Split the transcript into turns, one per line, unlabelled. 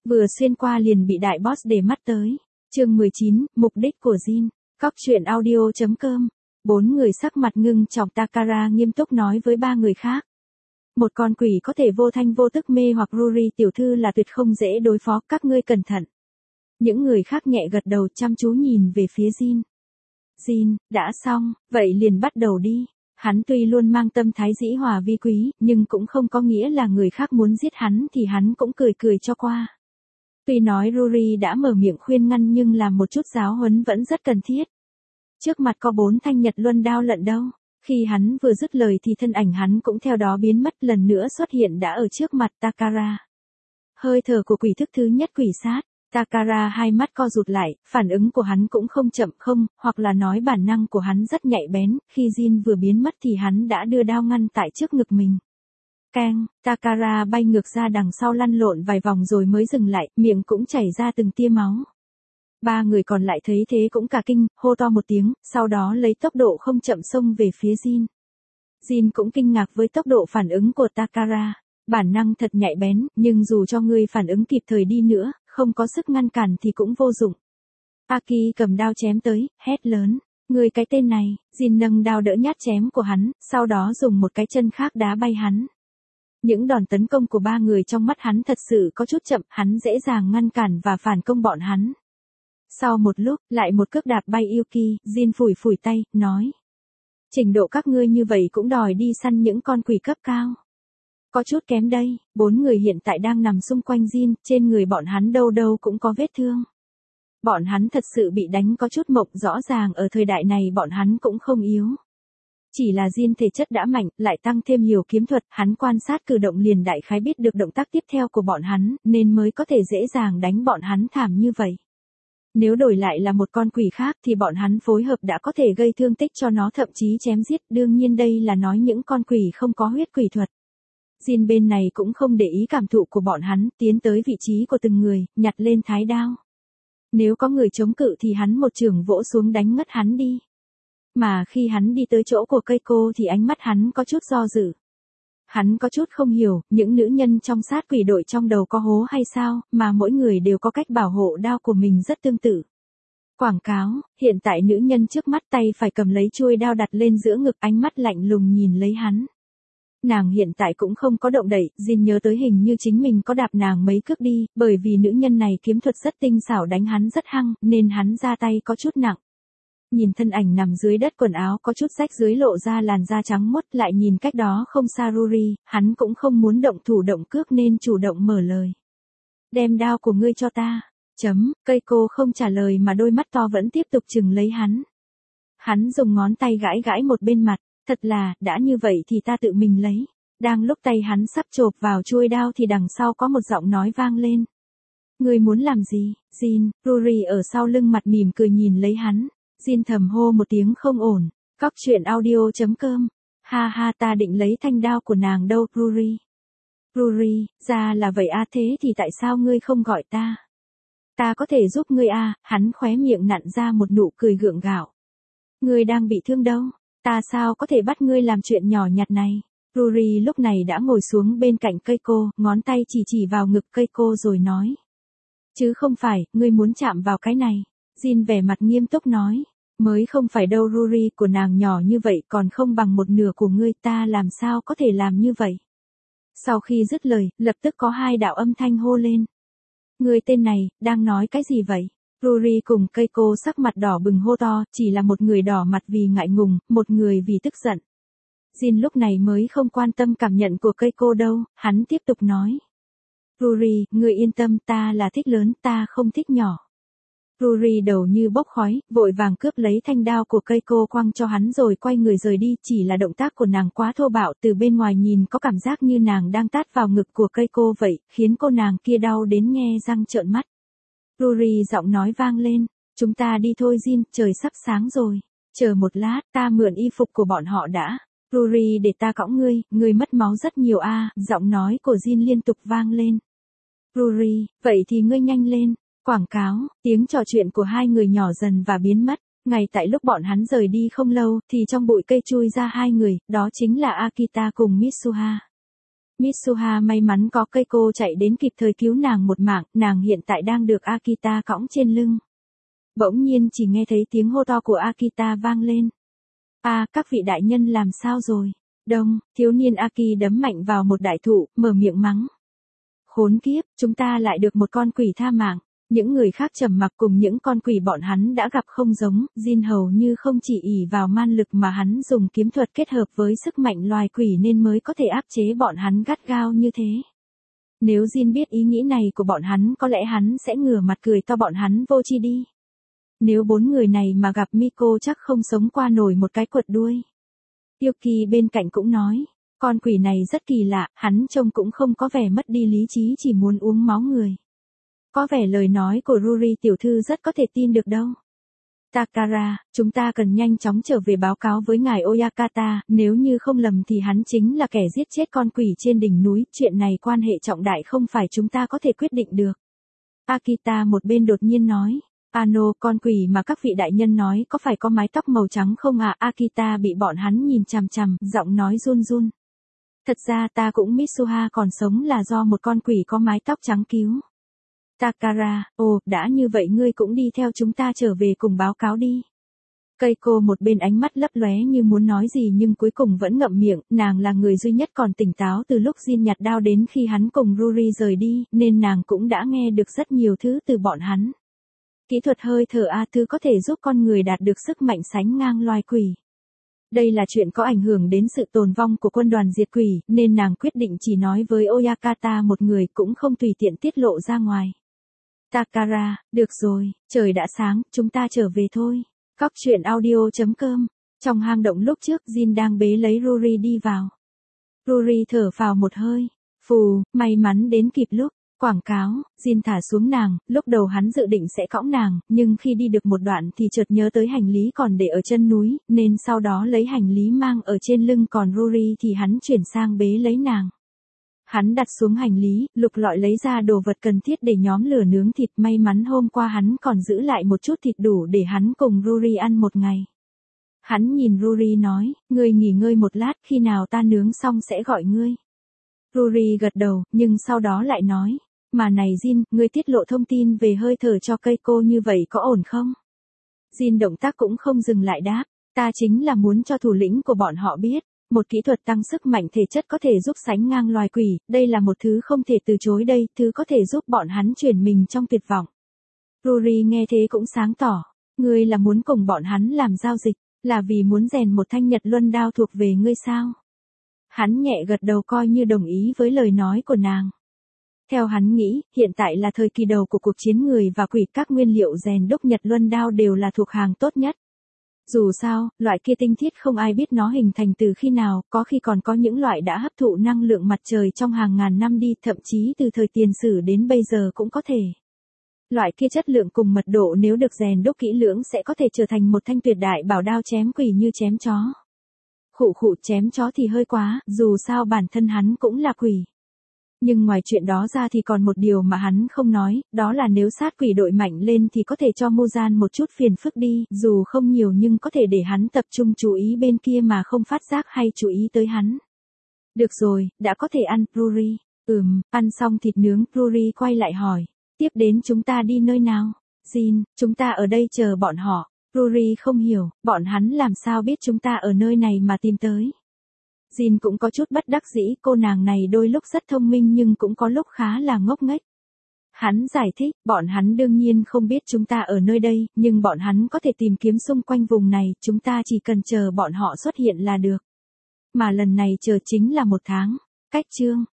Vừa xuyên qua liền bị đại boss để mắt tới. Chương 19, mục đích của Jin. Cóc truyện audio.com. 4 người sắc mặt ngưng trọng. Takara nghiêm túc nói với 3 người khác. Một con quỷ có thể vô thanh vô tức mê hoặc Ruri tiểu thư là tuyệt không dễ đối phó, các ngươi cẩn thận. Những người khác nhẹ gật đầu chăm chú nhìn về phía Jin. Jin, đã xong, vậy liền bắt đầu đi. Hắn tuy luôn mang tâm thái dĩ hòa vi quý, nhưng cũng không có nghĩa là người khác muốn giết hắn thì hắn cũng cười cười cho qua. Tuy nói Ruri đã mở miệng khuyên ngăn nhưng làm một chút giáo huấn vẫn rất cần thiết. Trước mặt có 4 thanh nhật luân đao lận đâu. Khi hắn vừa dứt lời thì thân ảnh hắn cũng theo đó biến mất, lần nữa xuất hiện đã ở trước mặt Takara. Hơi thở của quỷ thức thứ nhất quỷ sát. Takara hai mắt co rụt lại, phản ứng của hắn cũng không chậm không, hoặc là nói bản năng của hắn rất nhạy bén, khi Jin vừa biến mất thì hắn đã đưa đao ngăn tại trước ngực mình. Keng, Takara bay ngược ra đằng sau lăn lộn vài vòng rồi mới dừng lại, miệng cũng chảy ra từng tia máu. 3 người còn lại thấy thế cũng cả kinh, hô to một tiếng, sau đó lấy tốc độ không chậm xông về phía Jin. Jin cũng kinh ngạc với tốc độ phản ứng của Takara. Bản năng thật nhạy bén, nhưng dù cho ngươi phản ứng kịp thời đi nữa, không có sức ngăn cản thì cũng vô dụng. Aki cầm đao chém tới, hét lớn. Ngươi cái tên này, Jin nâng đao đỡ nhát chém của hắn, sau đó dùng một cái chân khác đá bay hắn. Những đòn tấn công của 3 người trong mắt hắn thật sự có chút chậm, hắn dễ dàng ngăn cản và phản công bọn hắn. Sau một lúc, lại một cước đạp bay Yuki, Jin phủi phủi tay, nói. Trình độ các ngươi như vậy cũng đòi đi săn những con quỷ cấp cao. Có chút kém đây. 4 người hiện tại đang nằm xung quanh Jin, trên người bọn hắn đâu đâu cũng có vết thương. Bọn hắn thật sự bị đánh có chút mộng, rõ ràng ở thời đại này bọn hắn cũng không yếu. Chỉ là Jin thể chất đã mạnh, lại tăng thêm hiểu kiếm thuật, hắn quan sát cử động liền đại khái biết được động tác tiếp theo của bọn hắn, nên mới có thể dễ dàng đánh bọn hắn thảm như vậy. Nếu đổi lại là một con quỷ khác thì bọn hắn phối hợp đã có thể gây thương tích cho nó, thậm chí chém giết, đương nhiên đây là nói những con quỷ không có huyết quỷ thuật. Jin bên này cũng không để ý cảm thụ của bọn hắn, tiến tới vị trí của từng người, nhặt lên thái đao. Nếu có người chống cự thì hắn một chưởng vỗ xuống đánh ngất hắn đi. Mà khi hắn đi tới chỗ của cây cô thì ánh mắt hắn có chút do dự. Hắn có chút không hiểu, những nữ nhân trong sát quỷ đội trong đầu có hố hay sao, mà mỗi người đều có cách bảo hộ đao của mình rất tương tự. Quảng cáo, hiện tại nữ nhân trước mắt tay phải cầm lấy chuôi đao đặt lên giữa ngực, ánh mắt lạnh lùng nhìn lấy hắn. Nàng hiện tại cũng không có động đậy, Jin nhớ tới hình như chính mình có đạp nàng mấy cước đi, bởi vì nữ nhân này kiếm thuật rất tinh xảo, đánh hắn rất hăng, nên hắn ra tay có chút nặng. Nhìn thân ảnh nằm dưới đất, quần áo có chút rách dưới lộ ra làn da trắng muốt, lại nhìn cách đó không xa Ruri, hắn cũng không muốn động thủ động cước nên chủ động mở lời. Đem đao của ngươi cho ta. Cây cô không trả lời mà đôi mắt to vẫn tiếp tục chừng lấy hắn. Hắn dùng ngón tay gãi gãi một bên mặt. Thật là, đã như vậy thì ta tự mình lấy. Đang lúc tay hắn sắp chộp vào chuôi đao thì đằng sau có một giọng nói vang lên. Ngươi muốn làm gì, Jin? Ruri ở sau lưng mặt mỉm cười nhìn lấy hắn. Jin thầm hô một tiếng không ổn. Cóc truyện audio.com. Ha ha, ta định lấy thanh đao của nàng đâu, Ruri. Ruri, ra là vậy à, thế thì tại sao ngươi không gọi ta? Ta có thể giúp ngươi à? Hắn khóe miệng nặn ra một nụ cười gượng gạo. Ngươi đang bị thương đâu? Ta sao có thể bắt ngươi làm chuyện nhỏ nhặt này? Ruri lúc này đã ngồi xuống bên cạnh cây cô, ngón tay chỉ vào ngực cây cô rồi nói. Chứ không phải, ngươi muốn chạm vào cái này. Jin vẻ mặt nghiêm túc nói. Mới không phải đâu, Ruri, của nàng nhỏ như vậy còn không bằng một nửa của ngươi, ta làm sao có thể làm như vậy? Sau khi dứt lời, lập tức có 2 đạo âm thanh hô lên. Ngươi tên này, đang nói cái gì vậy? Ruri cùng cây cô sắc mặt đỏ bừng hô to, chỉ là một người đỏ mặt vì ngại ngùng, một người vì tức giận. Jin lúc này mới không quan tâm cảm nhận của cây cô đâu, hắn tiếp tục nói. Ruri, ngươi yên tâm, ta là thích lớn, ta không thích nhỏ. Ruri đầu như bốc khói, vội vàng cướp lấy thanh đao của cây cô quăng cho hắn rồi quay người rời đi, chỉ là động tác của nàng quá thô bạo, từ bên ngoài nhìn có cảm giác như nàng đang tát vào ngực của cây cô vậy, khiến cô nàng kia đau đến nghe răng trợn mắt. Ruri giọng nói vang lên, chúng ta đi thôi Jin, trời sắp sáng rồi. Chờ một lát, ta mượn y phục của bọn họ đã. Ruri, để ta cõng ngươi mất máu rất nhiều a. Giọng nói của Jin liên tục vang lên. Ruri, vậy thì ngươi nhanh lên. Quảng cáo, tiếng trò chuyện của 2 người nhỏ dần và biến mất. Ngay tại lúc bọn hắn rời đi không lâu, thì trong bụi cây chui ra 2 người, đó chính là Akita cùng Mitsuha. Mitsuha may mắn có Keiko chạy đến kịp thời cứu nàng một mạng, nàng hiện tại đang được Akita cõng trên lưng. Bỗng nhiên chỉ nghe thấy tiếng hô to của Akita vang lên. Các vị đại nhân làm sao rồi? Đông, thiếu niên Aki đấm mạnh vào một đại thụ, mở miệng mắng. Khốn kiếp, chúng ta lại được một con quỷ tha mạng. Những người khác trầm mặc cùng những con quỷ bọn hắn đã gặp không giống, Jin hầu như không chỉ ỷ vào man lực mà hắn dùng kiếm thuật kết hợp với sức mạnh loài quỷ nên mới có thể áp chế bọn hắn gắt gao như thế. Nếu Jin biết ý nghĩ này của bọn hắn có lẽ hắn sẽ ngửa mặt cười to bọn hắn vô tri đi. Nếu 4 người này mà gặp Miko chắc không sống qua nổi một cái quật đuôi. Yuki bên cạnh cũng nói, con quỷ này rất kỳ lạ, hắn trông cũng không có vẻ mất đi lý trí chỉ muốn uống máu người. Có vẻ lời nói của Ruri tiểu thư rất có thể tin được đâu. Takara, chúng ta cần nhanh chóng trở về báo cáo với ngài Oyakata, nếu như không lầm thì hắn chính là kẻ giết chết con quỷ trên đỉnh núi, chuyện này quan hệ trọng đại không phải chúng ta có thể quyết định được. Akita một bên đột nhiên nói, Ano, con quỷ mà các vị đại nhân nói có phải có mái tóc màu trắng không à? Akita bị bọn hắn nhìn chằm chằm, giọng nói run run. Thật ra ta cũng Mitsuha còn sống là do một con quỷ có mái tóc trắng cứu. Takara, đã như vậy ngươi cũng đi theo chúng ta trở về cùng báo cáo đi. Keiko một bên ánh mắt lấp lóe như muốn nói gì nhưng cuối cùng vẫn ngậm miệng, nàng là người duy nhất còn tỉnh táo từ lúc Jin nhặt đao đến khi hắn cùng Ruri rời đi, nên nàng cũng đã nghe được rất nhiều thứ từ bọn hắn. Kỹ thuật hơi thở A thứ có thể giúp con người đạt được sức mạnh sánh ngang loài quỷ. Đây là chuyện có ảnh hưởng đến sự tồn vong của quân đoàn diệt quỷ, nên nàng quyết định chỉ nói với Oyakata một người cũng không tùy tiện tiết lộ ra ngoài. Takara, được rồi, trời đã sáng, chúng ta trở về thôi. Cóc truyện audio.com. Trong hang động lúc trước Jin đang bế lấy Ruri đi vào. Ruri thở phào một hơi. Phù, may mắn đến kịp lúc. Quảng cáo, Jin thả xuống nàng, lúc đầu hắn dự định sẽ cõng nàng, nhưng khi đi được một đoạn thì chợt nhớ tới hành lý còn để ở chân núi, nên sau đó lấy hành lý mang ở trên lưng còn Ruri thì hắn chuyển sang bế lấy nàng. Hắn đặt xuống hành lý, lục lọi lấy ra đồ vật cần thiết để nhóm lửa nướng thịt, may mắn hôm qua hắn còn giữ lại một chút thịt đủ để hắn cùng Ruri ăn một ngày. Hắn nhìn Ruri nói, ngươi nghỉ ngơi một lát, khi nào ta nướng xong sẽ gọi ngươi. Ruri gật đầu, nhưng sau đó lại nói, mà này Jin, ngươi tiết lộ thông tin về hơi thở cho Keiko như vậy có ổn không? Jin động tác cũng không dừng lại đáp, ta chính là muốn cho thủ lĩnh của bọn họ biết. Một kỹ thuật tăng sức mạnh thể chất có thể giúp sánh ngang loài quỷ, đây là một thứ không thể từ chối đây, thứ có thể giúp bọn hắn chuyển mình trong tuyệt vọng. Ruri nghe thế cũng sáng tỏ, ngươi là muốn cùng bọn hắn làm giao dịch, là vì muốn rèn một thanh Nhật Luân đao thuộc về ngươi sao? Hắn nhẹ gật đầu coi như đồng ý với lời nói của nàng. Theo hắn nghĩ, hiện tại là thời kỳ đầu của cuộc chiến người và quỷ, các nguyên liệu rèn đúc Nhật Luân đao đều là thuộc hàng tốt nhất. Dù sao, loại kia tinh thiết không ai biết nó hình thành từ khi nào, có khi còn có những loại đã hấp thụ năng lượng mặt trời trong hàng ngàn năm đi, thậm chí từ thời tiền sử đến bây giờ cũng có thể. Loại kia chất lượng cùng mật độ nếu được rèn đúc kỹ lưỡng sẽ có thể trở thành một thanh tuyệt đại bảo đao chém quỷ như chém chó. Khụ chém chó thì hơi quá, dù sao bản thân hắn cũng là quỷ. Nhưng ngoài chuyện đó ra thì còn một điều mà hắn không nói, đó là nếu sát quỷ đội mạnh lên thì có thể cho Muzan một chút phiền phức đi, dù không nhiều nhưng có thể để hắn tập trung chú ý bên kia mà không phát giác hay chú ý tới hắn. Được rồi, đã có thể ăn, Ruri. Ăn xong thịt nướng, Ruri quay lại hỏi. Tiếp đến chúng ta đi nơi nào? Jin, chúng ta ở đây chờ bọn họ. Ruri không hiểu, bọn hắn làm sao biết chúng ta ở nơi này mà tìm tới. Jin cũng có chút bất đắc dĩ, cô nàng này đôi lúc rất thông minh nhưng cũng có lúc khá là ngốc nghếch. Hắn giải thích, bọn hắn đương nhiên không biết chúng ta ở nơi đây, nhưng bọn hắn có thể tìm kiếm xung quanh vùng này, chúng ta chỉ cần chờ bọn họ xuất hiện là được. Mà lần này chờ chính là 1 tháng. Cách chương